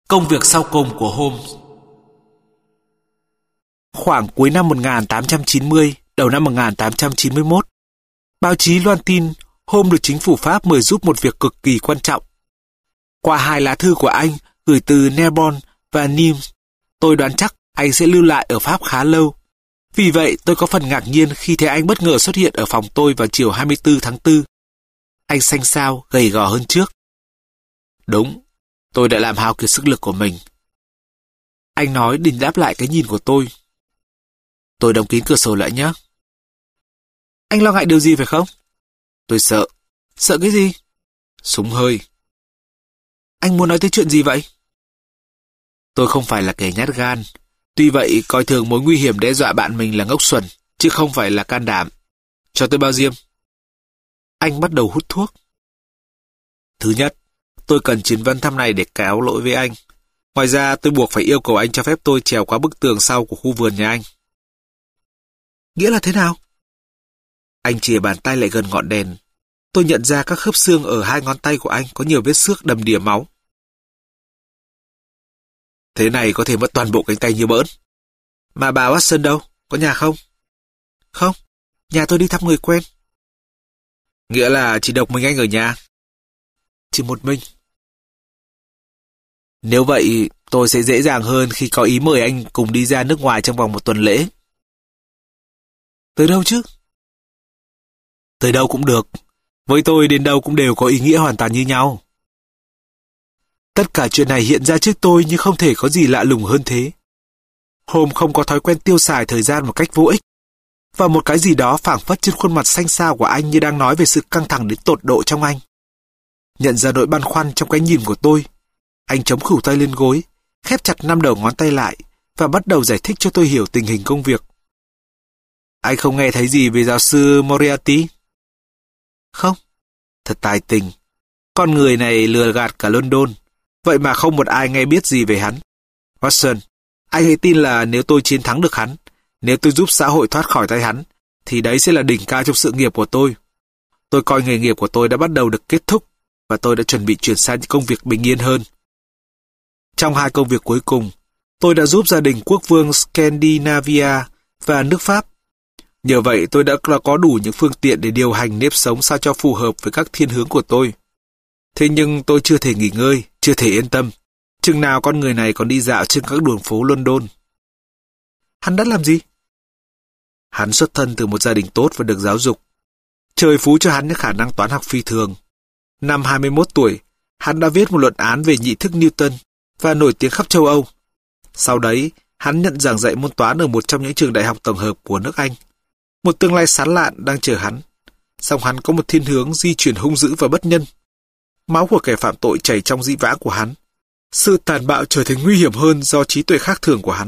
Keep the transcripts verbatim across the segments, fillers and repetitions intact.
Công việc sau cùng của Holmes. Khoảng cuối năm một nghìn tám trăm chín mươi, đầu năm một nghìn tám trăm chín mươi mốt, báo chí loan tin Holmes được chính phủ Pháp mời giúp một việc cực kỳ quan trọng. Qua hai lá thư của anh gửi từ Narbonne và Nîmes, tôi đoán chắc anh sẽ lưu lại ở Pháp khá lâu. Vì vậy tôi có phần ngạc nhiên khi thấy anh bất ngờ xuất hiện ở phòng tôi vào chiều hai mươi tư tháng tư. Anh xanh xao, gầy gò hơn trước. Đúng, tôi đã làm hao kiệt sức lực của mình. Anh nói định đáp lại cái nhìn của tôi. Tôi đóng kín cửa sổ lại nhé. Anh lo ngại điều gì phải không? Tôi sợ. Sợ cái gì? Súng hơi. Anh muốn nói tới chuyện gì vậy? Tôi không phải là kẻ nhát gan. Tuy vậy, coi thường mối nguy hiểm đe dọa bạn mình là ngốc xuẩn, chứ không phải là can đảm. Cho tôi bao diêm. Anh bắt đầu hút thuốc. Thứ nhất, tôi cần chuyến văn thăm này để cáo lỗi với anh. Ngoài ra, tôi buộc phải yêu cầu anh cho phép tôi trèo qua bức tường sau của khu vườn nhà anh. Nghĩa là thế nào? Anh chìa bàn tay lại gần ngọn đèn. Tôi nhận ra các khớp xương ở hai ngón tay của anh có nhiều vết xước đầm đìa máu. Thế này có thể mất toàn bộ cánh tay như bỡn. Mà bà Watson đâu? Có nhà không? Không, nhà tôi đi thăm người quen. Nghĩa là chỉ độc mình anh ở nhà? Chỉ một mình. Nếu vậy, tôi sẽ dễ dàng hơn khi có ý mời anh cùng đi ra nước ngoài trong vòng một tuần lễ. Tới đâu chứ? Tới đâu cũng được. Với tôi đến đâu cũng đều có ý nghĩa hoàn toàn như nhau. Tất cả chuyện này hiện ra trước tôi nhưng không thể có gì lạ lùng hơn thế. Holmes không có thói quen tiêu xài thời gian một cách vô ích. Và một cái gì đó phảng phất trên khuôn mặt xanh xao của anh như đang nói về sự căng thẳng đến tột độ trong anh. Nhận ra nỗi băn khoăn trong cái nhìn của tôi, anh chống khỉu tay lên gối, khép chặt năm đầu ngón tay lại và bắt đầu giải thích cho tôi hiểu tình hình công việc. Anh không nghe thấy gì về giáo sư Moriarty? Không. Thật tài tình. Con người này lừa gạt cả London, vậy mà không một ai nghe biết gì về hắn. Watson, anh hãy tin là nếu tôi chiến thắng được hắn, nếu tôi giúp xã hội thoát khỏi tay hắn, thì đấy sẽ là đỉnh cao trong sự nghiệp của tôi. Tôi coi nghề nghiệp của tôi đã bắt đầu được kết thúc, và tôi đã chuẩn bị chuyển sang những công việc bình yên hơn. Trong hai công việc cuối cùng, tôi đã giúp gia đình quốc vương Scandinavia và nước Pháp. Nhờ vậy tôi đã có đủ những phương tiện để điều hành nếp sống sao cho phù hợp với các thiên hướng của tôi. Thế nhưng tôi chưa thể nghỉ ngơi, chưa thể yên tâm, chừng nào con người này còn đi dạo trên các đường phố London. Hắn đã làm gì? Hắn xuất thân từ một gia đình tốt và được giáo dục. Trời phú cho hắn những khả năng toán học phi thường. Năm hai mươi mốt tuổi, hắn đã viết một luận án về nhị thức Newton và nổi tiếng khắp châu Âu. Sau đấy, hắn nhận giảng dạy môn toán ở một trong những trường đại học tổng hợp của nước Anh. Một tương lai sán lạn đang chờ hắn. Song hắn có một thiên hướng di chuyển hung dữ và bất nhân. Máu của kẻ phạm tội chảy trong dĩ vãng của hắn. Sự tàn bạo trở thành nguy hiểm hơn do trí tuệ khác thường của hắn.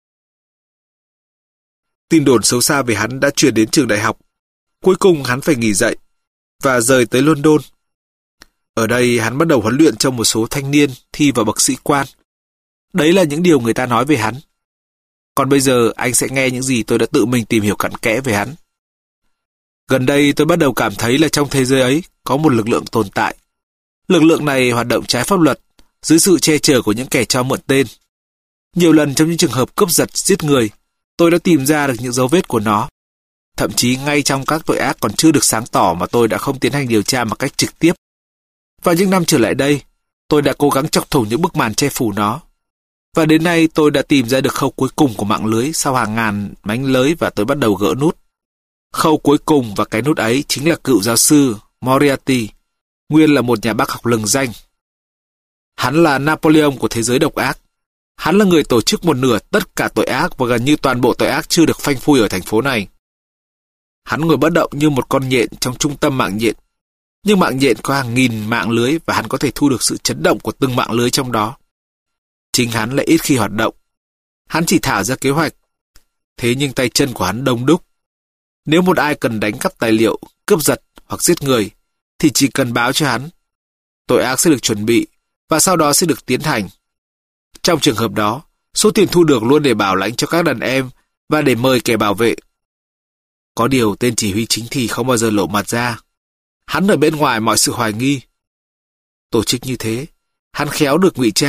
Tin đồn xấu xa về hắn đã truyền đến trường đại học. Cuối cùng hắn phải nghỉ dạy và rời tới London. Ở đây hắn bắt đầu huấn luyện cho một số thanh niên thi vào bậc sĩ quan. Đấy là những điều người ta nói về hắn. Còn bây giờ anh sẽ nghe những gì tôi đã tự mình tìm hiểu cặn kẽ về hắn. Gần đây tôi bắt đầu cảm thấy là trong thế giới ấy có một lực lượng tồn tại. Lực lượng này hoạt động trái pháp luật dưới sự che chở của những kẻ cho mượn tên. Nhiều lần trong những trường hợp cướp giật giết người, tôi đã tìm ra được những dấu vết của nó. Thậm chí ngay trong các tội ác còn chưa được sáng tỏ mà tôi đã không tiến hành điều tra một cách trực tiếp. Và những năm trở lại đây, tôi đã cố gắng chọc thủng những bức màn che phủ nó. Và đến nay tôi đã tìm ra được khâu cuối cùng của mạng lưới sau hàng ngàn mánh lưới và tôi bắt đầu gỡ nút. Khâu cuối cùng và cái nút ấy chính là cựu giáo sư Moriarty, nguyên là một nhà bác học lừng danh. Hắn là Napoleon của thế giới độc ác. Hắn là người tổ chức một nửa tất cả tội ác và gần như toàn bộ tội ác chưa được phanh phui ở thành phố này. Hắn ngồi bất động như một con nhện trong trung tâm mạng nhện. Nhưng mạng nhện có hàng nghìn mạng lưới và hắn có thể thu được sự chấn động của từng mạng lưới trong đó. Chính hắn lại ít khi hoạt động. Hắn chỉ thảo ra kế hoạch. Thế nhưng tay chân của hắn đông đúc. Nếu một ai cần đánh cắp tài liệu, cướp giật hoặc giết người, thì chỉ cần báo cho hắn. Tội ác sẽ được chuẩn bị và sau đó sẽ được tiến hành. Trong trường hợp đó, số tiền thu được luôn để bảo lãnh cho các đàn em và để mời kẻ bảo vệ. Có điều tên chỉ huy chính thì không bao giờ lộ mặt ra. Hắn ở bên ngoài mọi sự hoài nghi. Tổ chức như thế, hắn khéo được ngụy trang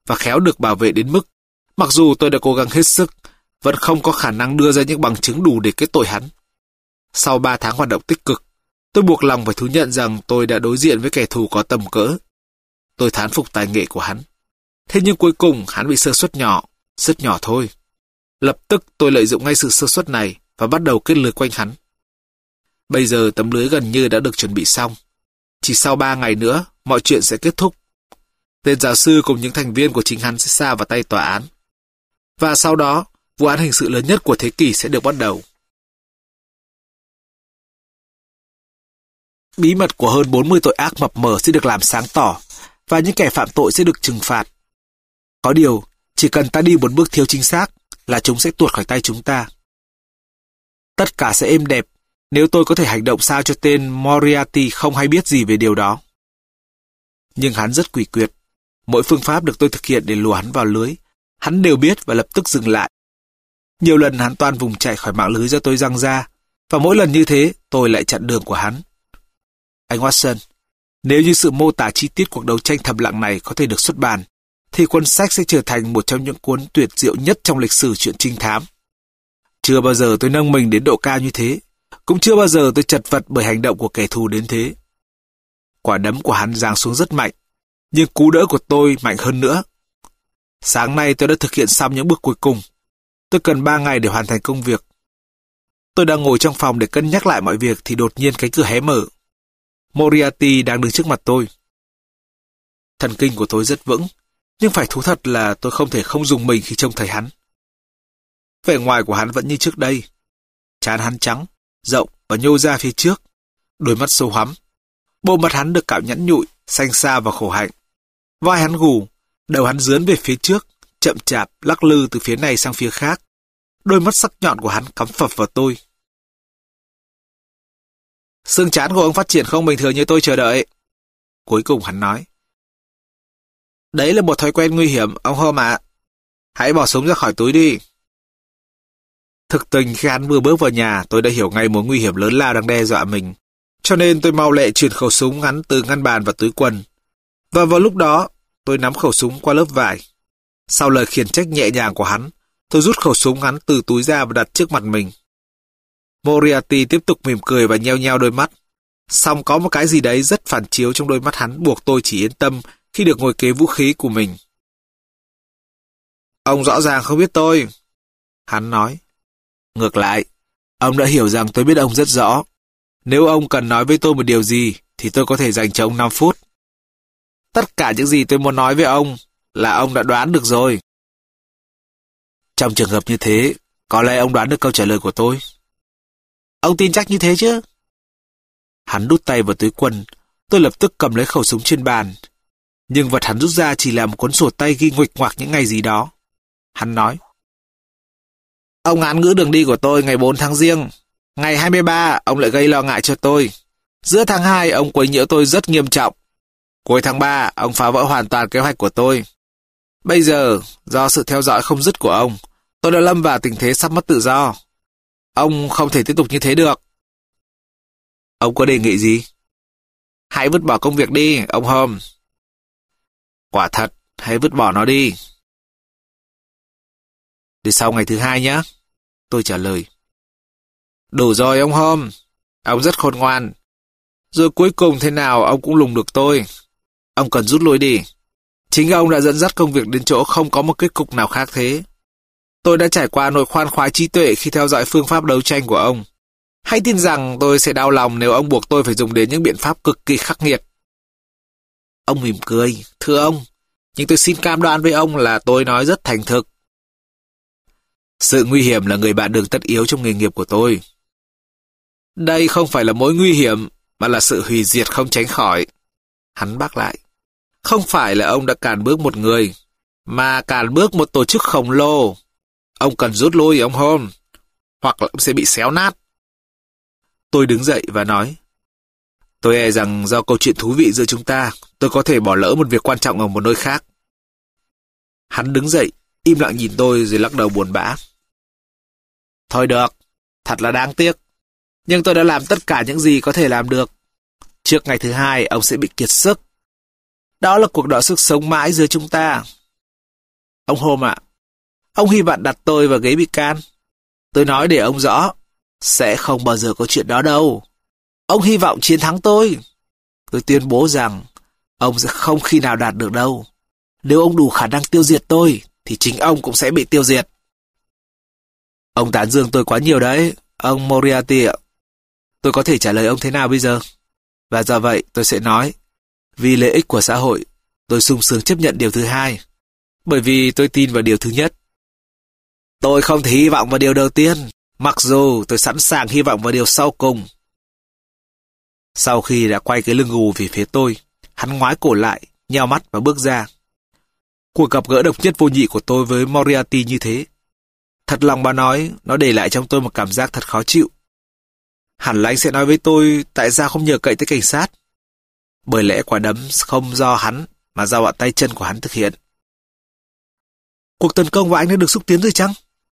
và khéo được bảo vệ đến mức, mặc dù tôi đã cố gắng hết sức, vẫn không có khả năng đưa ra những bằng chứng đủ để kết tội hắn. Sau ba tháng hoạt động tích cực, tôi buộc lòng phải thú nhận rằng tôi đã đối diện với kẻ thù có tầm cỡ. Tôi thán phục tài nghệ của hắn. Thế nhưng cuối cùng hắn bị sơ suất nhỏ, rất nhỏ thôi. Lập tức tôi lợi dụng ngay sự sơ suất này và bắt đầu kết lưới quanh hắn. Bây giờ tấm lưới gần như đã được chuẩn bị xong. Chỉ sau ba ngày nữa, mọi chuyện sẽ kết thúc. Tên giáo sư cùng những thành viên của chính hắn sẽ sa vào tay tòa án. Và sau đó, vụ án hình sự lớn nhất của thế kỷ sẽ được bắt đầu. Bí mật của hơn bốn mươi tội ác mập mờ sẽ được làm sáng tỏ, và những kẻ phạm tội sẽ được trừng phạt. Có điều, chỉ cần ta đi một bước thiếu chính xác, là chúng sẽ tuột khỏi tay chúng ta. Tất cả sẽ êm đẹp, nếu tôi có thể hành động sao cho tên Moriarty không hay biết gì về điều đó. Nhưng hắn rất quỷ quyệt. Mỗi phương pháp được tôi thực hiện để lùa hắn vào lưới, hắn đều biết và lập tức dừng lại. Nhiều lần hắn toan vùng chạy khỏi mạng lưới do tôi giăng ra, và mỗi lần như thế, tôi lại chặn đường của hắn. Anh Watson, nếu như sự mô tả chi tiết cuộc đấu tranh thầm lặng này có thể được xuất bản, thì cuốn sách sẽ trở thành một trong những cuốn tuyệt diệu nhất trong lịch sử truyện trinh thám. Chưa bao giờ tôi nâng mình đến độ cao như thế, cũng chưa bao giờ tôi chật vật bởi hành động của kẻ thù đến thế. Quả đấm của hắn giáng xuống rất mạnh, nhưng cú đỡ của tôi mạnh hơn nữa. Sáng nay tôi đã thực hiện xong những bước cuối cùng. Tôi cần ba ngày để hoàn thành công việc. Tôi đang ngồi trong phòng để cân nhắc lại mọi việc thì đột nhiên cánh cửa hé mở. Moriarty đang đứng trước mặt tôi. Thần kinh của tôi rất vững, nhưng phải thú thật là tôi không thể không dùng mình khi trông thấy hắn. Vẻ ngoài của hắn vẫn như trước đây. Trán hắn trắng, rộng và nhô ra phía trước, đôi mắt sâu hoắm. Bộ mặt hắn được cạo nhẵn nhụi, xanh xao và khổ hạnh. Vai hắn gù, đầu hắn dướn về phía trước, chậm chạp lắc lư từ phía này sang phía khác. Đôi mắt sắc nhọn của hắn cắm phập vào tôi. Xương trán của ông phát triển không bình thường như tôi chờ đợi. Cuối cùng hắn nói. Đấy là một thói quen nguy hiểm, ông Holmes ạ. Hãy bỏ súng ra khỏi túi đi. Thực tình khi hắn vừa bước vào nhà, tôi đã hiểu ngay mối nguy hiểm lớn lao đang đe dọa mình. Cho nên tôi mau lẹ chuyển khẩu súng hắn từ ngăn bàn vào túi quần. Và vào lúc đó, tôi nắm khẩu súng qua lớp vải. Sau lời khiển trách nhẹ nhàng của hắn, tôi rút khẩu súng hắn từ túi ra và đặt trước mặt mình. Moriarty tiếp tục mỉm cười và nheo nheo đôi mắt. Song có một cái gì đấy rất phản chiếu trong đôi mắt hắn buộc tôi chỉ yên tâm khi được ngồi kế vũ khí của mình. Ông rõ ràng không biết tôi. Hắn nói. Ngược lại, ông đã hiểu rằng tôi biết ông rất rõ. Nếu ông cần nói với tôi một điều gì, thì tôi có thể dành cho ông năm phút. Tất cả những gì tôi muốn nói với ông là ông đã đoán được rồi. Trong trường hợp như thế, có lẽ ông đoán được câu trả lời của tôi. Ông tin chắc như thế chứ? Hắn đút tay vào túi quần, tôi lập tức cầm lấy khẩu súng trên bàn. Nhưng vật hắn rút ra chỉ là một cuốn sổ tay ghi nguệch ngoạc những ngày gì đó. Hắn nói. Ông án ngữ đường đi của tôi ngày bốn tháng Giêng. Ngày hai mươi ba, ông lại gây lo ngại cho tôi. Giữa tháng hai, ông quấy nhiễu tôi rất nghiêm trọng. Cuối tháng ba, ông phá vỡ hoàn toàn kế hoạch của tôi. Bây giờ, do sự theo dõi không dứt của ông, tôi đã lâm vào tình thế sắp mất tự do. Ông không thể tiếp tục như thế được. Ông có đề nghị gì? Hãy vứt bỏ công việc đi, ông Holmes. Quả thật, hãy vứt bỏ nó đi. Để sau ngày thứ hai nhé. Tôi trả lời. Đủ rồi ông Holmes. Ông rất khôn ngoan. Rồi cuối cùng thế nào ông cũng lùng được tôi. Ông cần rút lui đi. Chính ông đã dẫn dắt công việc đến chỗ không có một kết cục nào khác thế. Tôi đã trải qua nỗi khoan khoái trí tuệ khi theo dõi phương pháp đấu tranh của ông. Hãy tin rằng tôi sẽ đau lòng nếu ông buộc tôi phải dùng đến những biện pháp cực kỳ khắc nghiệt. Ông mỉm cười. Thưa ông, nhưng tôi xin cam đoan với ông là tôi nói rất thành thực. Sự nguy hiểm là người bạn đường tất yếu trong nghề nghiệp của tôi. Đây không phải là mối nguy hiểm, mà là sự hủy diệt không tránh khỏi. Hắn bác lại. Không phải là ông đã cản bước một người, mà cản bước một tổ chức khổng lồ. Ông cần rút lui ông Holmes, hoặc là ông sẽ bị xéo nát. Tôi đứng dậy và nói. Tôi e rằng do câu chuyện thú vị giữa chúng ta, tôi có thể bỏ lỡ một việc quan trọng ở một nơi khác. Hắn đứng dậy, im lặng nhìn tôi rồi lắc đầu buồn bã. Thôi được, thật là đáng tiếc. Nhưng tôi đã làm tất cả những gì có thể làm được. Trước ngày thứ hai, ông sẽ bị kiệt sức. Đó là cuộc đọ sức sống mãi giữa chúng ta. Ông Holmes ạ, ông hy vọng đặt tôi vào ghế bị can. Tôi nói để ông rõ, sẽ không bao giờ có chuyện đó đâu. Ông hy vọng chiến thắng tôi. Tôi tuyên bố rằng ông sẽ không khi nào đạt được đâu. Nếu ông đủ khả năng tiêu diệt tôi, thì chính ông cũng sẽ bị tiêu diệt. Ông tán dương tôi quá nhiều đấy, ông Moriarty ạ. Tôi có thể trả lời ông thế nào bây giờ? Và do vậy tôi sẽ nói, vì lợi ích của xã hội, tôi sung sướng chấp nhận điều thứ hai, bởi vì tôi tin vào điều thứ nhất. Tôi không thể hy vọng vào điều đầu tiên, mặc dù tôi sẵn sàng hy vọng vào điều sau cùng. Sau khi đã quay cái lưng gù về phía tôi, hắn ngoái cổ lại, nheo mắt và bước ra. Cuộc gặp gỡ độc nhất vô nhị của tôi với Moriarty như thế, thật lòng mà nói, nó để lại trong tôi một cảm giác thật khó chịu. Hẳn là anh sẽ nói với tôi tại sao không nhờ cậy tới cảnh sát. Bởi lẽ quả đấm không do hắn, mà do bọn tay chân của hắn thực hiện. Cuộc tấn công của anh đã được xúc tiến rồi chăng?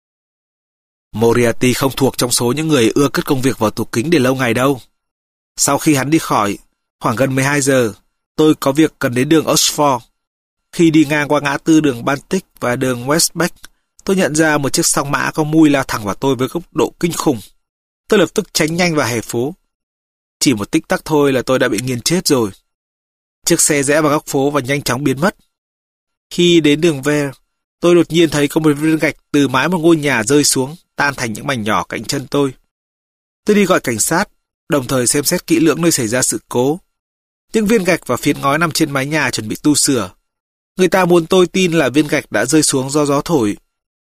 Moriarty không thuộc trong số những người ưa cất công việc vào tủ kính để lâu ngày đâu. Sau khi hắn đi khỏi, khoảng gần mười hai giờ, tôi có việc cần đến đường Oxford. Khi đi ngang qua ngã tư đường Baltic và đường Westbeck, tôi nhận ra một chiếc song mã có mui lao thẳng vào tôi với tốc độ kinh khủng. Tôi lập tức tránh nhanh vào hè phố. Chỉ một tích tắc thôi là tôi đã bị nghiền chết rồi. Chiếc xe rẽ vào góc phố và nhanh chóng biến mất. Khi đến đường Ver, tôi đột nhiên thấy có một viên gạch từ mái một ngôi nhà rơi xuống, tan thành những mảnh nhỏ cạnh chân tôi. Tôi đi gọi cảnh sát, đồng thời xem xét kỹ lưỡng nơi xảy ra sự cố. Những viên gạch và phiến ngói nằm trên mái nhà chuẩn bị tu sửa. Người ta muốn tôi tin là viên gạch đã rơi xuống do gió thổi.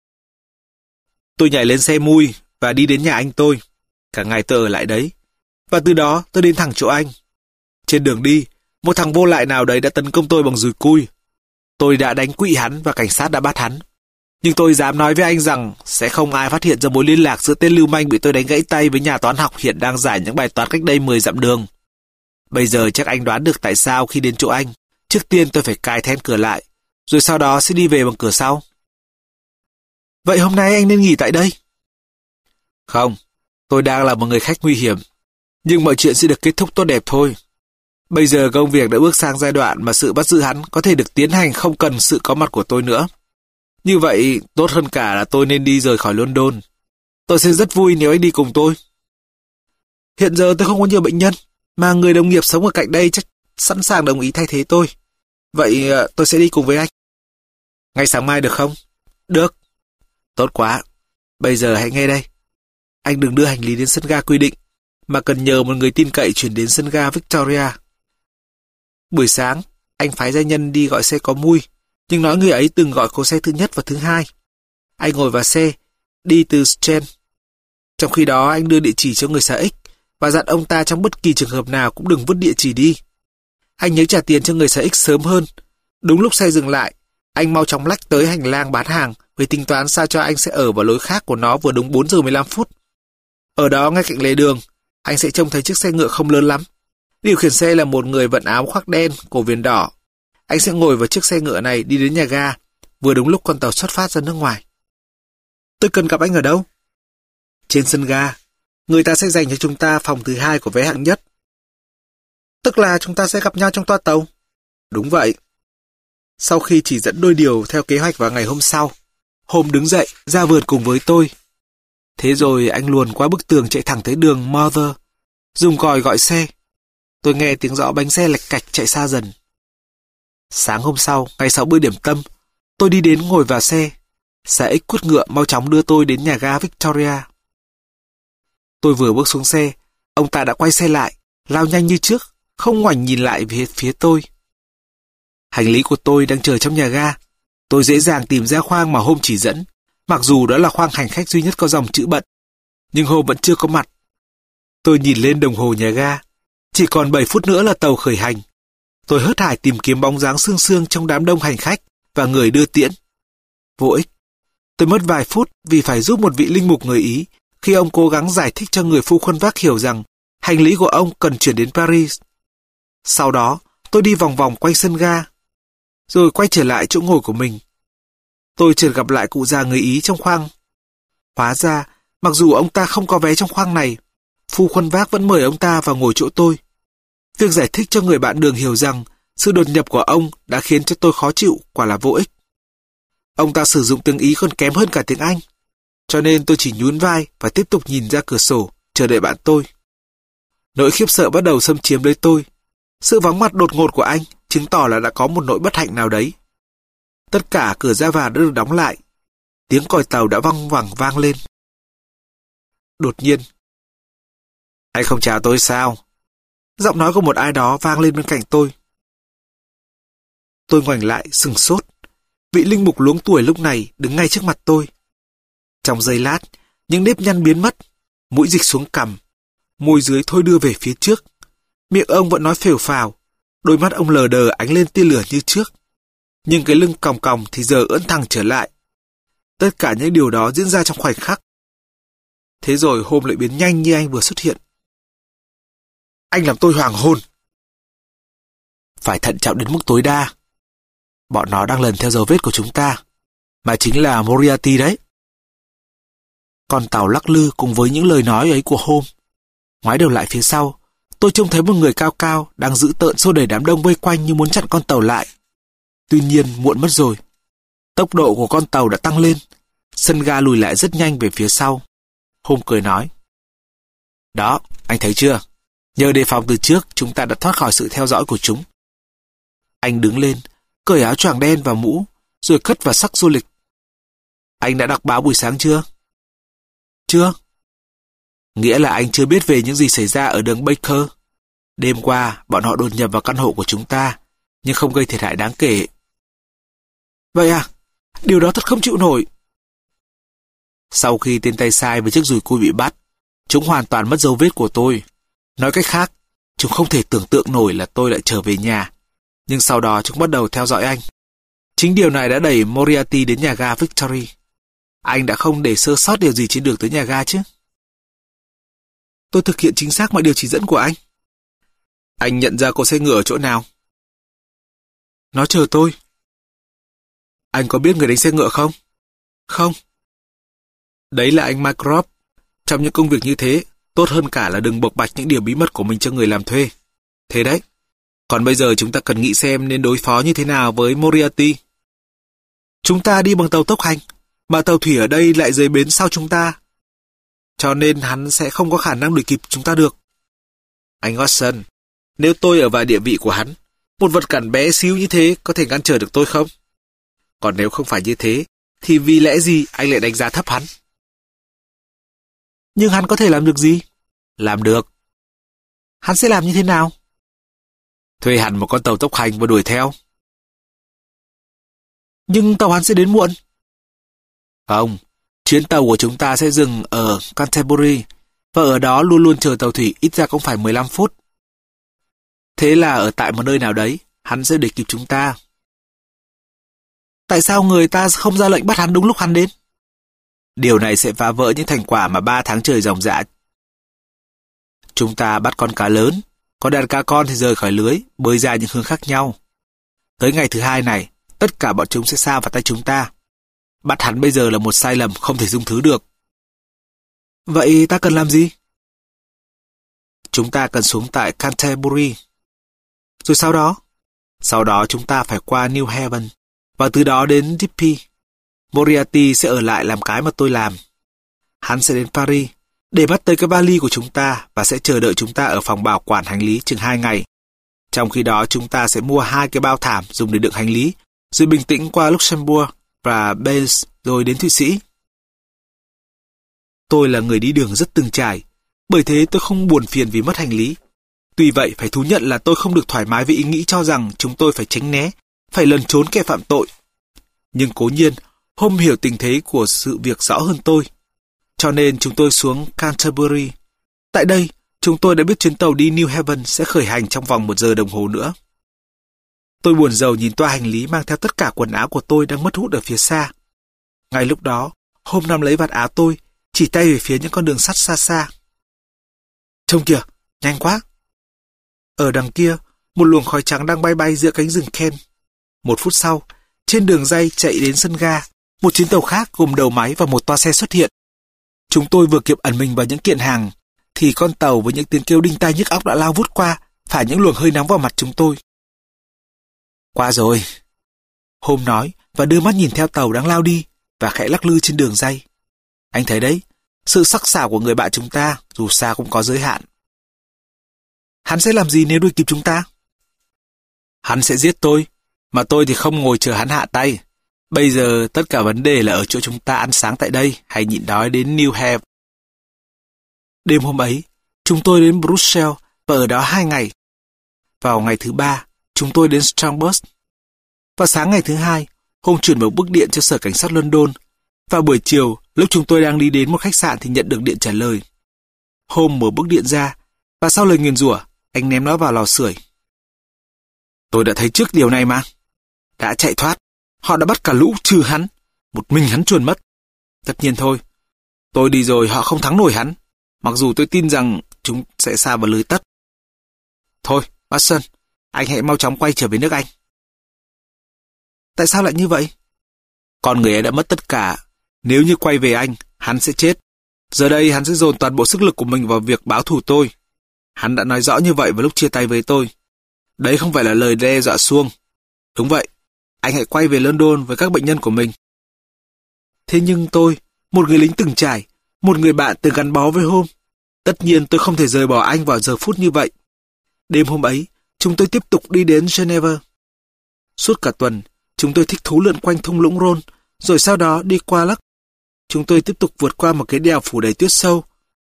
Tôi nhảy lên xe mui và đi đến nhà anh tôi. Cả ngày tôi ở lại đấy. Và từ đó tôi đến thẳng chỗ anh. Trên đường đi, một thằng vô lại nào đấy đã tấn công tôi bằng dùi cui. Tôi đã đánh quỵ hắn và cảnh sát đã bắt hắn. Nhưng tôi dám nói với anh rằng sẽ không ai phát hiện ra mối liên lạc giữa tên lưu manh bị tôi đánh gãy tay với nhà toán học hiện đang giải những bài toán cách đây mười dặm đường. Bây giờ chắc anh đoán được tại sao khi đến chỗ anh, trước tiên tôi phải cài then cửa lại, rồi sau đó sẽ đi về bằng cửa sau. Vậy hôm nay anh nên nghỉ tại đây? Không, tôi đang là một người khách nguy hiểm, nhưng mọi chuyện sẽ được kết thúc tốt đẹp thôi. Bây giờ công việc đã bước sang giai đoạn mà sự bắt giữ hắn có thể được tiến hành không cần sự có mặt của tôi nữa. Như vậy, tốt hơn cả là tôi nên đi rời khỏi London. Tôi sẽ rất vui nếu anh đi cùng tôi. Hiện giờ tôi không có nhiều bệnh nhân, mà người đồng nghiệp sống ở cạnh đây chắc sẵn sàng đồng ý thay thế tôi. Vậy tôi sẽ đi cùng với anh. Ngay sáng mai được không? Được. Tốt quá. Bây giờ hãy nghe đây. Anh đừng đưa hành lý đến sân ga quy định, mà cần nhờ một người tin cậy chuyển đến sân ga Victoria. Buổi sáng, anh phái gia nhân đi gọi xe có mui, nhưng nói người ấy từng gọi cô xe thứ nhất và thứ hai. Anh ngồi vào xe, đi từ Strand. Trong khi đó anh đưa địa chỉ cho người xã X và dặn ông ta trong bất kỳ trường hợp nào cũng đừng vứt địa chỉ đi. Anh nhớ trả tiền cho người xã X sớm hơn. Đúng lúc xe dừng lại, anh mau chóng lách tới hành lang bán hàng với tính toán sao cho anh sẽ ở vào lối khác của nó vừa đúng bốn giờ mười lăm phút. Ở đó ngay cạnh lề đường, anh sẽ trông thấy chiếc xe ngựa không lớn lắm. Điều khiển xe là một người vận áo khoác đen, cổ viền đỏ. Anh sẽ ngồi vào chiếc xe ngựa này đi đến nhà ga, vừa đúng lúc con tàu xuất phát ra nước ngoài. Tôi cần gặp anh ở đâu? Trên sân ga. Người ta sẽ dành cho chúng ta phòng thứ hai của vé hạng nhất. Tức là chúng ta sẽ gặp nhau trong toa tàu? Đúng vậy. Sau khi chỉ dẫn đôi điều theo kế hoạch vào ngày hôm sau, Holmes đứng dậy, ra vườn cùng với tôi. Thế rồi anh luồn qua bức tường chạy thẳng tới đường Mother, dùng còi gọi xe. Tôi nghe tiếng gió bánh xe lạch cạch chạy xa dần. Sáng hôm sau, ngày sau bữa điểm tâm, tôi đi đến ngồi vào xe. Xã X quất ngựa mau chóng đưa tôi đến nhà ga Victoria. Tôi vừa bước xuống xe, ông ta đã quay xe lại, lao nhanh như trước, không ngoảnh nhìn lại về phía tôi. Hành lý của tôi đang chờ trong nhà ga. Tôi dễ dàng tìm ra khoang mà Holmes chỉ dẫn, mặc dù đó là khoang hành khách duy nhất có dòng chữ bận. Nhưng Holmes vẫn chưa có mặt. Tôi nhìn lên đồng hồ nhà ga. Chỉ còn bảy phút nữa là tàu khởi hành. Tôi hớt hải tìm kiếm bóng dáng sương sương trong đám đông hành khách và người đưa tiễn. Vô ích. Tôi mất vài phút vì phải giúp một vị linh mục người Ý khi ông cố gắng giải thích cho người phu khuân vác hiểu rằng hành lý của ông cần chuyển đến Paris. Sau đó, tôi đi vòng vòng quanh sân ga, rồi quay trở lại chỗ ngồi của mình. Tôi chợt gặp lại cụ già người Ý trong khoang. Hóa ra, mặc dù ông ta không có vé trong khoang này, phu khuân vác vẫn mời ông ta vào ngồi chỗ tôi. Việc giải thích cho người bạn đường hiểu rằng sự đột nhập của ông đã khiến cho tôi khó chịu quả là vô ích. Ông ta sử dụng tiếng Ý còn kém hơn cả tiếng Anh. Cho nên tôi chỉ nhún vai và tiếp tục nhìn ra cửa sổ, chờ đợi bạn tôi. Nỗi khiếp sợ bắt đầu xâm chiếm lấy tôi. Sự vắng mặt đột ngột của anh chứng tỏ là đã có một nỗi bất hạnh nào đấy. Tất cả cửa ra vào đã được đóng lại. Tiếng còi tàu đã văng vẳng vang lên. Đột nhiên, anh không chào tôi sao? Giọng nói của một ai đó vang lên bên cạnh tôi. Tôi ngoảnh lại, sừng sốt. Vị linh mục luống tuổi lúc này đứng ngay trước mặt tôi. Trong giây lát, những nếp nhăn biến mất, mũi dịch xuống cằm, môi dưới thôi đưa về phía trước. Miệng ông vẫn nói phều phào, đôi mắt ông lờ đờ ánh lên tia lửa như trước. Nhưng cái lưng còng còng thì giờ ưỡn thẳng trở lại. Tất cả những điều đó diễn ra trong khoảnh khắc. Thế rồi hôm lại biến nhanh như anh vừa xuất hiện. Anh làm tôi hoàng hôn. Phải thận trọng đến mức tối đa. Bọn nó đang lần theo dấu vết của chúng ta, mà chính là Moriarty đấy. Con tàu lắc lư cùng với những lời nói ấy của Holmes. Ngoái đầu lại phía sau, tôi trông thấy một người cao cao đang giữ tợn xô đẩy đám đông vây quanh như muốn chặn con tàu lại. Tuy nhiên muộn mất rồi. Tốc độ của con tàu đã tăng lên, sân ga lùi lại rất nhanh về phía sau. Holmes cười nói. Đó, anh thấy chưa? Nhờ đề phòng từ trước, chúng ta đã thoát khỏi sự theo dõi của chúng. Anh đứng lên, cởi áo choàng đen và mũ, rồi cất vào sắc du lịch. Anh đã đọc báo buổi sáng chưa? Chưa. Nghĩa là anh chưa biết về những gì xảy ra ở đường Baker. Đêm qua, bọn họ đột nhập vào căn hộ của chúng ta, nhưng không gây thiệt hại đáng kể. Vậy à? Điều đó thật không chịu nổi. Sau khi tên tay sai với chiếc dùi cui bị bắt, chúng hoàn toàn mất dấu vết của tôi. Nói cách khác, chúng không thể tưởng tượng nổi là tôi lại trở về nhà. Nhưng sau đó chúng bắt đầu theo dõi anh. Chính điều này đã đẩy Moriarty đến nhà ga Victory. Anh đã không để sơ sót điều gì trên đường tới nhà ga chứ? Tôi thực hiện chính xác mọi điều chỉ dẫn của anh. Anh nhận ra cô xe ngựa ở chỗ nào? Nó chờ tôi. Anh có biết người đánh xe ngựa không? Không. Đấy là anh Mycroft. Trong những công việc như thế, tốt hơn cả là đừng bộc bạch những điều bí mật của mình cho người làm thuê. Thế đấy. Còn bây giờ chúng ta cần nghĩ xem nên đối phó như thế nào với Moriarty. Chúng ta đi bằng tàu tốc hành, mà tàu thủy ở đây lại rời bến sau chúng ta. Cho nên hắn sẽ không có khả năng đuổi kịp chúng ta được. Anh Watson, nếu tôi ở vào địa vị của hắn, một vật cản bé xíu như thế có thể ngăn trở được tôi không? Còn nếu không phải như thế, thì vì lẽ gì anh lại đánh giá thấp hắn? Nhưng hắn có thể làm được gì? Làm được. Hắn sẽ làm như thế nào? Thuê hẳn một con tàu tốc hành và đuổi theo. Nhưng tàu hắn sẽ đến muộn. Không, chuyến tàu của chúng ta sẽ dừng ở Canterbury, và ở đó luôn luôn chờ tàu thủy ít ra cũng phải mười lăm phút. Thế là ở tại một nơi nào đấy, hắn sẽ đuổi kịp chúng ta. Tại sao người ta không ra lệnh bắt hắn đúng lúc hắn đến? Điều này sẽ phá vỡ những thành quả mà ba tháng trời ròng rã. Chúng ta bắt con cá lớn, còn đàn cá con thì rời khỏi lưới, bơi ra những hướng khác nhau. Tới ngày thứ hai này, tất cả bọn chúng sẽ sa vào tay chúng ta. Bắt hắn bây giờ là một sai lầm không thể dung thứ được. Vậy ta cần làm gì? Chúng ta cần xuống tại Canterbury. Rồi sau đó? Sau đó chúng ta phải qua New Haven, và từ đó đến Dippy. Moriarty sẽ ở lại làm cái mà tôi làm. Hắn sẽ đến Paris để bắt tới cái vali của chúng ta và sẽ chờ đợi chúng ta ở phòng bảo quản hành lý chừng hai ngày. Trong khi đó chúng ta sẽ mua hai cái bao thảm dùng để đựng hành lý, rồi bình tĩnh qua Luxembourg và Bales rồi đến Thụy Sĩ. Tôi là người đi đường rất từng trải, bởi thế tôi không buồn phiền vì mất hành lý. Tuy vậy phải thú nhận là tôi không được thoải mái với ý nghĩ cho rằng chúng tôi phải tránh né, phải lẩn trốn kẻ phạm tội. Nhưng cố nhiên, Holmes hiểu tình thế của sự việc rõ hơn tôi. Cho nên chúng tôi xuống Canterbury. Tại đây, chúng tôi đã biết chuyến tàu đi New Haven sẽ khởi hành trong vòng một giờ đồng hồ nữa. Tôi buồn rầu nhìn toa hành lý mang theo tất cả quần áo của tôi đang mất hút ở phía xa. Ngay lúc đó, Holmes nắm lấy vạt áo tôi, chỉ tay về phía những con đường sắt xa xa. Trông kìa, nhanh quá. Ở đằng kia, một luồng khói trắng đang bay bay giữa cánh rừng Kent. Một phút sau, trên đường ray chạy đến sân ga, một chuyến tàu khác gồm đầu máy và một toa xe xuất hiện. Chúng tôi vừa kịp ẩn mình vào những kiện hàng, thì con tàu với những tiếng kêu đinh tai nhức óc đã lao vút qua, phả những luồng hơi nóng vào mặt chúng tôi. Qua rồi. Holmes nói và đưa mắt nhìn theo tàu đang lao đi và khẽ lắc lư trên đường ray. Anh thấy đấy, sự sắc sảo của người bạn chúng ta dù sao cũng có giới hạn. Hắn sẽ làm gì nếu đuổi kịp chúng ta? Hắn sẽ giết tôi, mà tôi thì không ngồi chờ hắn hạ tay. Bây giờ tất cả vấn đề là ở chỗ chúng ta ăn sáng tại đây hay nhịn đói đến New Haven. Đêm hôm ấy, chúng tôi đến Brussels và ở đó hai ngày. Vào ngày thứ ba, chúng tôi đến Strasbourg. Vào sáng ngày thứ hai, Holmes chuyển một bức điện cho sở cảnh sát London. Vào buổi chiều, lúc chúng tôi đang đi đến một khách sạn thì nhận được điện trả lời. Holmes mở bức điện ra, và sau lời nguyền rủa, anh ném nó vào lò sưởi. Tôi đã thấy trước điều này mà. Đã chạy thoát, họ đã bắt cả lũ trừ hắn. Một mình hắn chuồn mất. Tất nhiên thôi, tôi đi rồi họ không thắng nổi hắn. Mặc dù tôi tin rằng chúng sẽ sa vào lưới tất. Thôi, Watson, anh hãy mau chóng quay trở về nước Anh. Tại sao lại như vậy? Con người ấy đã mất tất cả. Nếu như quay về Anh, hắn sẽ chết. Giờ đây hắn sẽ dồn toàn bộ sức lực của mình vào việc báo thù tôi. Hắn đã nói rõ như vậy vào lúc chia tay với tôi. Đấy không phải là lời đe dọa suông. Đúng vậy, anh hãy quay về London với các bệnh nhân của mình. Thế nhưng tôi, một người lính từng trải, một người bạn từng gắn bó với Holmes, tất nhiên tôi không thể rời bỏ anh vào giờ phút như vậy. Đêm hôm ấy, chúng tôi tiếp tục đi đến Geneva. Suốt cả tuần, chúng tôi thích thú lượn quanh thung lũng Rhône, rồi sau đó đi qua Lắc. Chúng tôi tiếp tục vượt qua một cái đèo phủ đầy tuyết sâu,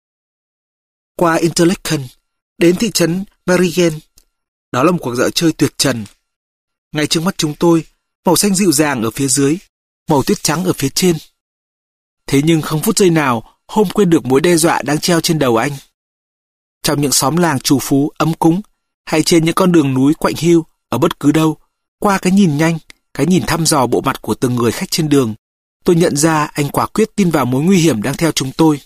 qua Interlaken, đến thị trấn Meiringen. Đó là một cuộc dạo chơi tuyệt trần. Ngay trước mắt chúng tôi, màu xanh dịu dàng ở phía dưới, màu tuyết trắng ở phía trên. Thế nhưng không phút giây nào, Holmes quên được mối đe dọa đang treo trên đầu anh. Trong những xóm làng trù phú ấm cúng, hay trên những con đường núi quạnh hiu, ở bất cứ đâu, qua cái nhìn nhanh, cái nhìn thăm dò bộ mặt của từng người khách trên đường, tôi nhận ra anh quả quyết tin vào mối nguy hiểm đang theo chúng tôi.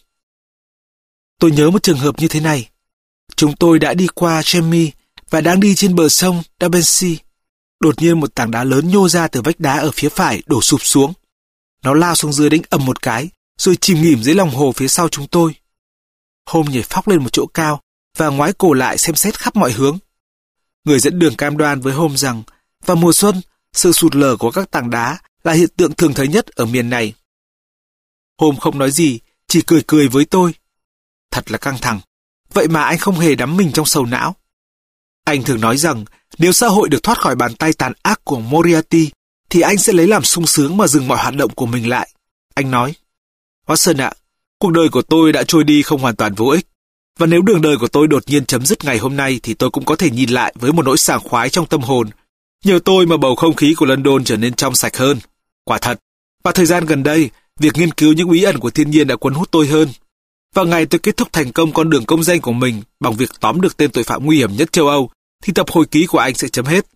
Tôi nhớ một trường hợp như thế này. Chúng tôi đã đi qua Chemmy và đang đi trên bờ sông Dabency. Đột nhiên một tảng đá lớn nhô ra từ vách đá ở phía phải đổ sụp xuống. Nó lao xuống dưới đánh ầm một cái, rồi chìm nghỉm dưới lòng hồ phía sau chúng tôi. Holmes nhảy phóc lên một chỗ cao và ngoái cổ lại xem xét khắp mọi hướng. Người dẫn đường cam đoan với Holmes rằng vào mùa xuân, sự sụt lở của các tảng đá là hiện tượng thường thấy nhất ở miền này. Holmes không nói gì, chỉ cười cười với tôi. Thật là căng thẳng. Vậy mà anh không hề đắm mình trong sầu não. Anh thường nói rằng nếu xã hội được thoát khỏi bàn tay tàn ác của Moriarty thì anh sẽ lấy làm sung sướng mà dừng mọi hoạt động của mình lại. Anh nói, Watson ạ, cuộc đời của tôi đã trôi đi không hoàn toàn vô ích. Và nếu đường đời của tôi đột nhiên chấm dứt ngày hôm nay thì tôi cũng có thể nhìn lại với một nỗi sảng khoái trong tâm hồn. Nhờ tôi mà bầu không khí của London trở nên trong sạch hơn. Quả thật, và thời gian gần đây, việc nghiên cứu những bí ẩn của thiên nhiên đã cuốn hút tôi hơn. Vào ngày tôi kết thúc thành công con đường công danh của mình bằng việc tóm được tên tội phạm nguy hiểm nhất châu Âu, thì tập hồi ký của anh sẽ chấm hết.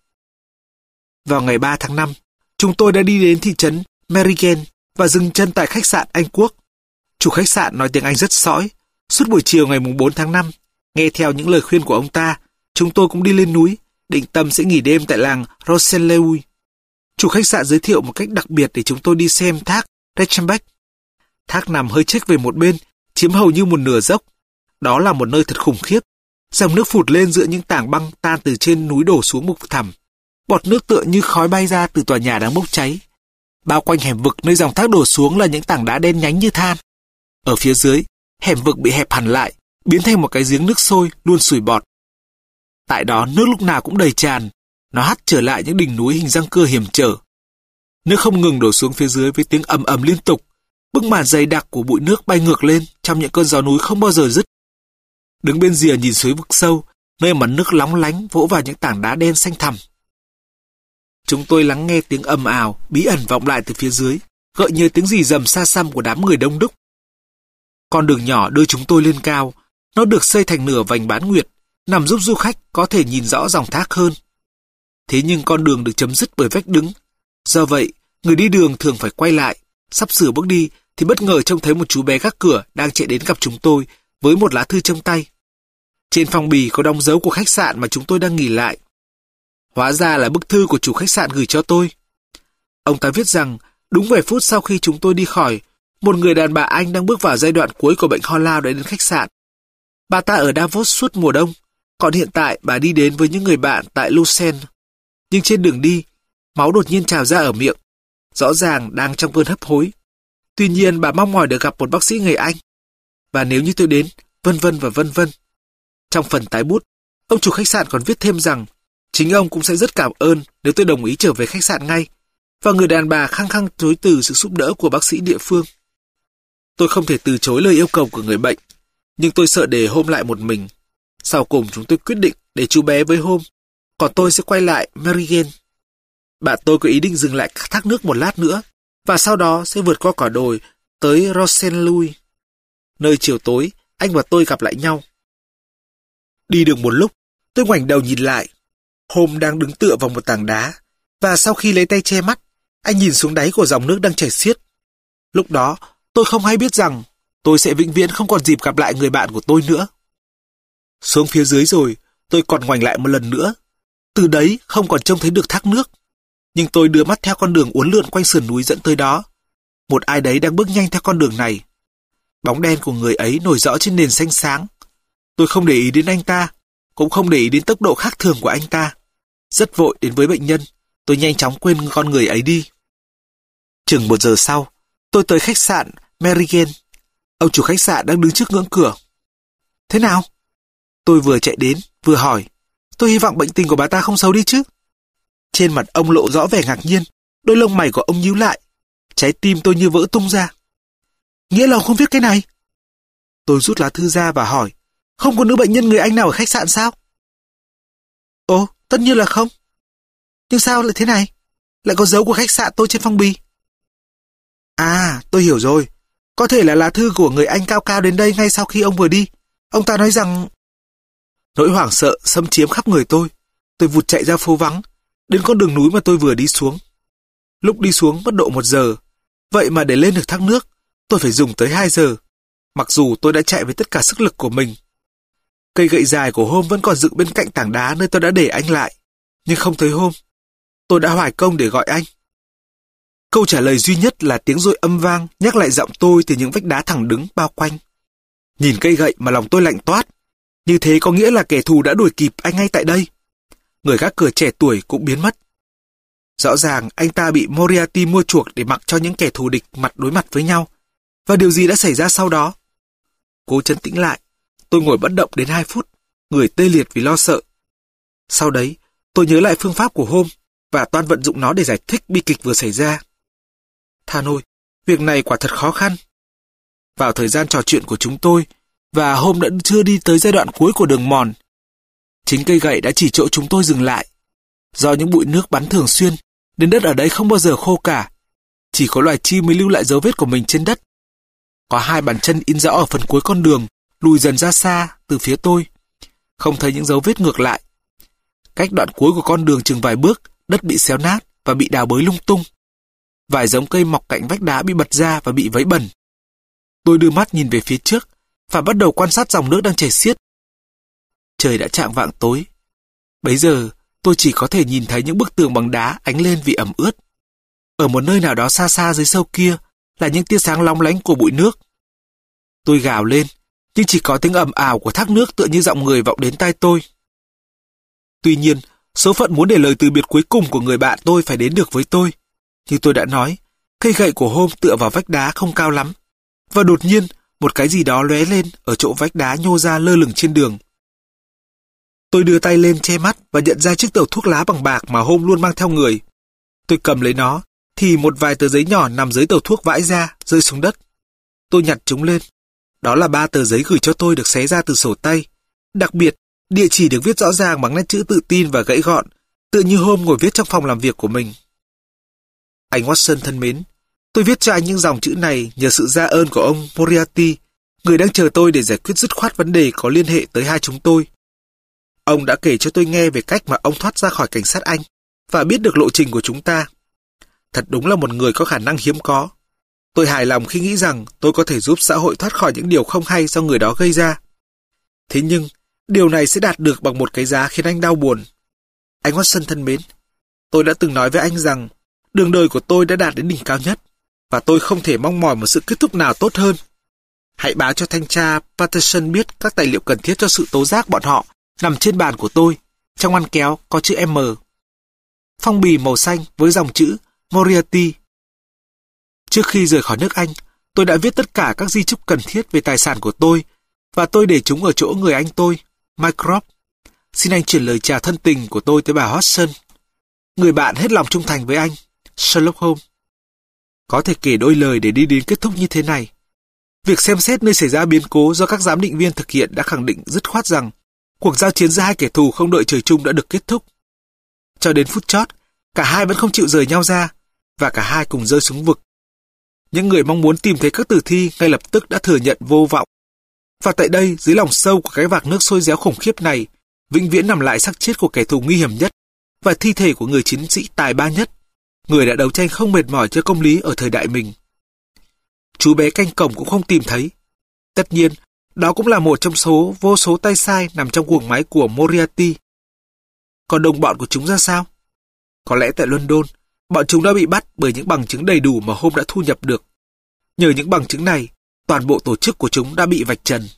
Vào ngày ba tháng năm, chúng tôi đã đi đến thị trấn Meiringen và dừng chân tại khách sạn Anh Quốc. Chủ khách sạn nói tiếng Anh rất sõi. Suốt buổi chiều ngày bốn tháng năm, nghe theo những lời khuyên của ông ta, chúng tôi cũng đi lên núi, định tâm sẽ nghỉ đêm tại làng Roselleui. Chủ khách sạn giới thiệu một cách đặc biệt để chúng tôi đi xem thác Reichenbach. Thác nằm hơi chếch về một bên, chiếm hầu như một nửa dốc. Đó là một nơi thật khủng khiếp. Dòng nước phụt lên giữa những tảng băng tan từ trên núi đổ xuống vực thẳm. Bọt nước tựa như khói bay ra từ tòa nhà đang bốc cháy. Bao quanh hẻm vực nơi dòng thác đổ xuống là những tảng đá đen nhánh như than. Ở phía dưới, hẻm vực bị hẹp hẳn lại, biến thành một cái giếng nước sôi luôn sủi bọt. Tại đó nước lúc nào cũng đầy tràn, nó hắt trở lại những đỉnh núi hình răng cưa hiểm trở. Nước không ngừng đổ xuống phía dưới với tiếng ầm ầm liên tục. Bức màn dày đặc của bụi nước bay ngược lên trong những cơn gió núi không bao giờ dứt. Đứng bên rìa nhìn suối vực sâu, nơi mặt nước lóng lánh vỗ vào những tảng đá đen xanh thẳm. Chúng tôi lắng nghe tiếng ầm ào, bí ẩn vọng lại từ phía dưới, gợi nhớ tiếng rì rầm xa xăm của đám người đông đúc. Con đường nhỏ đưa chúng tôi lên cao, nó được xây thành nửa vành bán nguyệt, nằm giúp du khách có thể nhìn rõ dòng thác hơn. Thế nhưng con đường được chấm dứt bởi vách đứng. Do vậy, người đi đường thường phải quay lại. Sắp sửa bước đi thì bất ngờ trông thấy một chú bé gác cửa đang chạy đến gặp chúng tôi với một lá thư trong tay. Trên phong bì có đóng dấu của khách sạn mà chúng tôi đang nghỉ lại. Hóa ra là bức thư của chủ khách sạn gửi cho tôi. Ông ta viết rằng đúng vài phút sau khi chúng tôi đi khỏi, một người đàn bà Anh đang bước vào giai đoạn cuối của bệnh ho lao đã đến khách sạn. Bà ta ở Davos suốt mùa đông, còn hiện tại bà đi đến với những người bạn tại Lucerne. Nhưng trên đường đi, máu đột nhiên trào ra ở miệng. Rõ ràng đang trong cơn hấp hối. Tuy nhiên bà mong mỏi được gặp một bác sĩ người Anh. Và nếu như tôi đến, vân vân và vân vân. Trong phần tái bút, ông chủ khách sạn còn viết thêm rằng chính ông cũng sẽ rất cảm ơn nếu tôi đồng ý trở về khách sạn ngay, và người đàn bà khăng khăng chối từ sự giúp đỡ của bác sĩ địa phương. Tôi không thể từ chối lời yêu cầu của người bệnh, nhưng tôi sợ để Hôm lại một mình. Sau cùng chúng tôi quyết định để chú bé với Hôm, còn tôi sẽ quay lại Maryland. Bạn tôi có ý định dừng lại thác nước một lát nữa, và sau đó sẽ vượt qua quả đồi tới Rosenlouis, nơi chiều tối anh và tôi gặp lại nhau. Đi được một lúc, tôi ngoảnh đầu nhìn lại. Hôm đang đứng tựa vào một tảng đá, và sau khi lấy tay che mắt, anh nhìn xuống đáy của dòng nước đang chảy xiết. Lúc đó, tôi không hay biết rằng tôi sẽ vĩnh viễn không còn dịp gặp lại người bạn của tôi nữa. Xuống phía dưới rồi, tôi còn ngoảnh lại một lần nữa. Từ đấy không còn trông thấy được thác nước. Nhưng tôi đưa mắt theo con đường uốn lượn quanh sườn núi dẫn tới đó. Một ai đấy đang bước nhanh theo con đường này. Bóng đen của người ấy nổi rõ trên nền xanh sáng. Tôi không để ý đến anh ta, cũng không để ý đến tốc độ khác thường của anh ta. Rất vội đến với bệnh nhân, tôi nhanh chóng quên con người ấy đi. Chừng một giờ sau, tôi tới khách sạn Maryland. Ông chủ khách sạn đang đứng trước ngưỡng cửa. Thế nào? Tôi vừa chạy đến, vừa hỏi. Tôi hy vọng bệnh tình của bà ta không xấu đi chứ? Trên mặt ông lộ rõ vẻ ngạc nhiên, đôi lông mày của ông nhíu lại. Trái tim tôi như vỡ tung ra. Nghĩa là ông không viết cái này? Tôi rút lá thư ra và hỏi. Không có nữ bệnh nhân người Anh nào ở khách sạn sao? Ồ, tất nhiên là không. Nhưng sao lại thế này? Lại có dấu của khách sạn tôi trên phong bì. À, tôi hiểu rồi. Có thể là lá thư của người Anh cao cao đến đây ngay sau khi ông vừa đi. Ông ta nói rằng... Nỗi hoảng sợ xâm chiếm khắp người tôi. Tôi vụt chạy ra phố vắng, đến con đường núi mà tôi vừa đi xuống. Lúc đi xuống mất độ một giờ. Vậy mà để lên được thác nước, tôi phải dùng tới hai giờ. Mặc dù tôi đã chạy với tất cả sức lực của mình. Cây gậy dài của Hôm vẫn còn dựng bên cạnh tảng đá nơi tôi đã để anh lại. Nhưng không thấy Hôm. Tôi đã hoài công để gọi anh. Câu trả lời duy nhất là tiếng dội âm vang nhắc lại giọng tôi từ những vách đá thẳng đứng bao quanh. Nhìn cây gậy mà lòng tôi lạnh toát. Như thế có nghĩa là kẻ thù đã đuổi kịp anh ngay tại đây. Người gác cửa trẻ tuổi cũng biến mất. Rõ ràng anh ta bị Moriarty mua chuộc để mặc cho những kẻ thù địch mặt đối mặt với nhau. Và điều gì đã xảy ra sau đó? Cố trấn tĩnh lại, tôi ngồi bất động đến hai phút, người tê liệt vì lo sợ. Sau đấy, tôi nhớ lại phương pháp của Hôm và toan vận dụng nó để giải thích bi kịch vừa xảy ra. Tha ôi, việc này quả thật khó khăn. Vào thời gian trò chuyện của chúng tôi, và Hôm đã chưa đi tới giai đoạn cuối của đường mòn, chính cây gậy đã chỉ chỗ chúng tôi dừng lại. Do những bụi nước bắn thường xuyên, nên đất ở đây không bao giờ khô cả. Chỉ có loài chim mới lưu lại dấu vết của mình trên đất. Có hai bàn chân in rõ ở phần cuối con đường, lùi dần ra xa từ phía tôi. Không thấy những dấu vết ngược lại. Cách đoạn cuối của con đường chừng vài bước, đất bị xéo nát và bị đào bới lung tung. Vài giống cây mọc cạnh vách đá bị bật ra và bị vấy bẩn. Tôi đưa mắt nhìn về phía trước và bắt đầu quan sát dòng nước đang chảy xiết. Trời đã chạng vạng tối. Bấy giờ, tôi chỉ có thể nhìn thấy những bức tường bằng đá ánh lên vì ẩm ướt. Ở một nơi nào đó xa xa dưới sâu kia là những tia sáng long lánh của bụi nước. Tôi gào lên, nhưng chỉ có tiếng ầm ào của thác nước tựa như giọng người vọng đến tai tôi. Tuy nhiên, số phận muốn để lời từ biệt cuối cùng của người bạn tôi phải đến được với tôi. Như tôi đã nói, cây gậy của Hôm tựa vào vách đá không cao lắm. Và đột nhiên, một cái gì đó lóe lên ở chỗ vách đá nhô ra lơ lửng trên đường. Tôi đưa tay lên che mắt và nhận ra chiếc tàu thuốc lá bằng bạc mà Hôm luôn mang theo người. Tôi cầm lấy nó, thì một vài tờ giấy nhỏ nằm dưới tàu thuốc vãi ra, rơi xuống đất. Tôi nhặt chúng lên. Đó là ba tờ giấy gửi cho tôi được xé ra từ sổ tay. Đặc biệt, địa chỉ được viết rõ ràng bằng nét chữ tự tin và gãy gọn, tựa như Hôm ngồi viết trong phòng làm việc của mình. Anh Watson thân mến, tôi viết cho anh những dòng chữ này nhờ sự ra ơn của ông Moriarty, người đang chờ tôi để giải quyết dứt khoát vấn đề có liên hệ tới hai chúng tôi. Ông đã kể cho tôi nghe về cách mà ông thoát ra khỏi cảnh sát Anh và biết được lộ trình của chúng ta. Thật đúng là một người có khả năng hiếm có. Tôi hài lòng khi nghĩ rằng tôi có thể giúp xã hội thoát khỏi những điều không hay do người đó gây ra. Thế nhưng, điều này sẽ đạt được bằng một cái giá khiến anh đau buồn. Anh Watson thân mến, tôi đã từng nói với anh rằng đường đời của tôi đã đạt đến đỉnh cao nhất và tôi không thể mong mỏi một sự kết thúc nào tốt hơn. Hãy báo cho thanh tra Patterson biết các tài liệu cần thiết cho sự tố giác bọn họ nằm trên bàn của tôi. Trong ngăn kéo có chữ M. phong bì màu xanh với dòng chữ Moriarty. Trước khi rời khỏi nước Anh, tôi đã viết tất cả các di chúc cần thiết về tài sản của tôi, và tôi để chúng ở chỗ người anh tôi, Mycroft. Xin anh chuyển lời chào thân tình của tôi tới bà Hodgson, người bạn hết lòng trung thành với anh, Sherlock Holmes. Có thể kể đôi lời để đi đến kết thúc như thế này. Việc xem xét nơi xảy ra biến cố do các giám định viên thực hiện đã khẳng định dứt khoát rằng cuộc giao chiến giữa hai kẻ thù không đợi trời chung đã được kết thúc. Cho đến phút chót, cả hai vẫn không chịu rời nhau ra, và cả hai cùng rơi xuống vực. Những người mong muốn tìm thấy các tử thi ngay lập tức đã thừa nhận vô vọng. Và tại đây, dưới lòng sâu của cái vạc nước sôi réo khủng khiếp này, vĩnh viễn nằm lại xác chết của kẻ thù nguy hiểm nhất và thi thể của người chiến sĩ tài ba nhất, người đã đấu tranh không mệt mỏi cho công lý ở thời đại mình. Chú bé canh cổng cũng không tìm thấy. Tất nhiên, đó cũng là một trong số vô số tay sai nằm trong guồng máy của Moriarty. Còn đồng bọn của chúng ra sao? Có lẽ tại London, bọn chúng đã bị bắt bởi những bằng chứng đầy đủ mà Holmes đã thu nhập được. Nhờ những bằng chứng này, toàn bộ tổ chức của chúng đã bị vạch trần.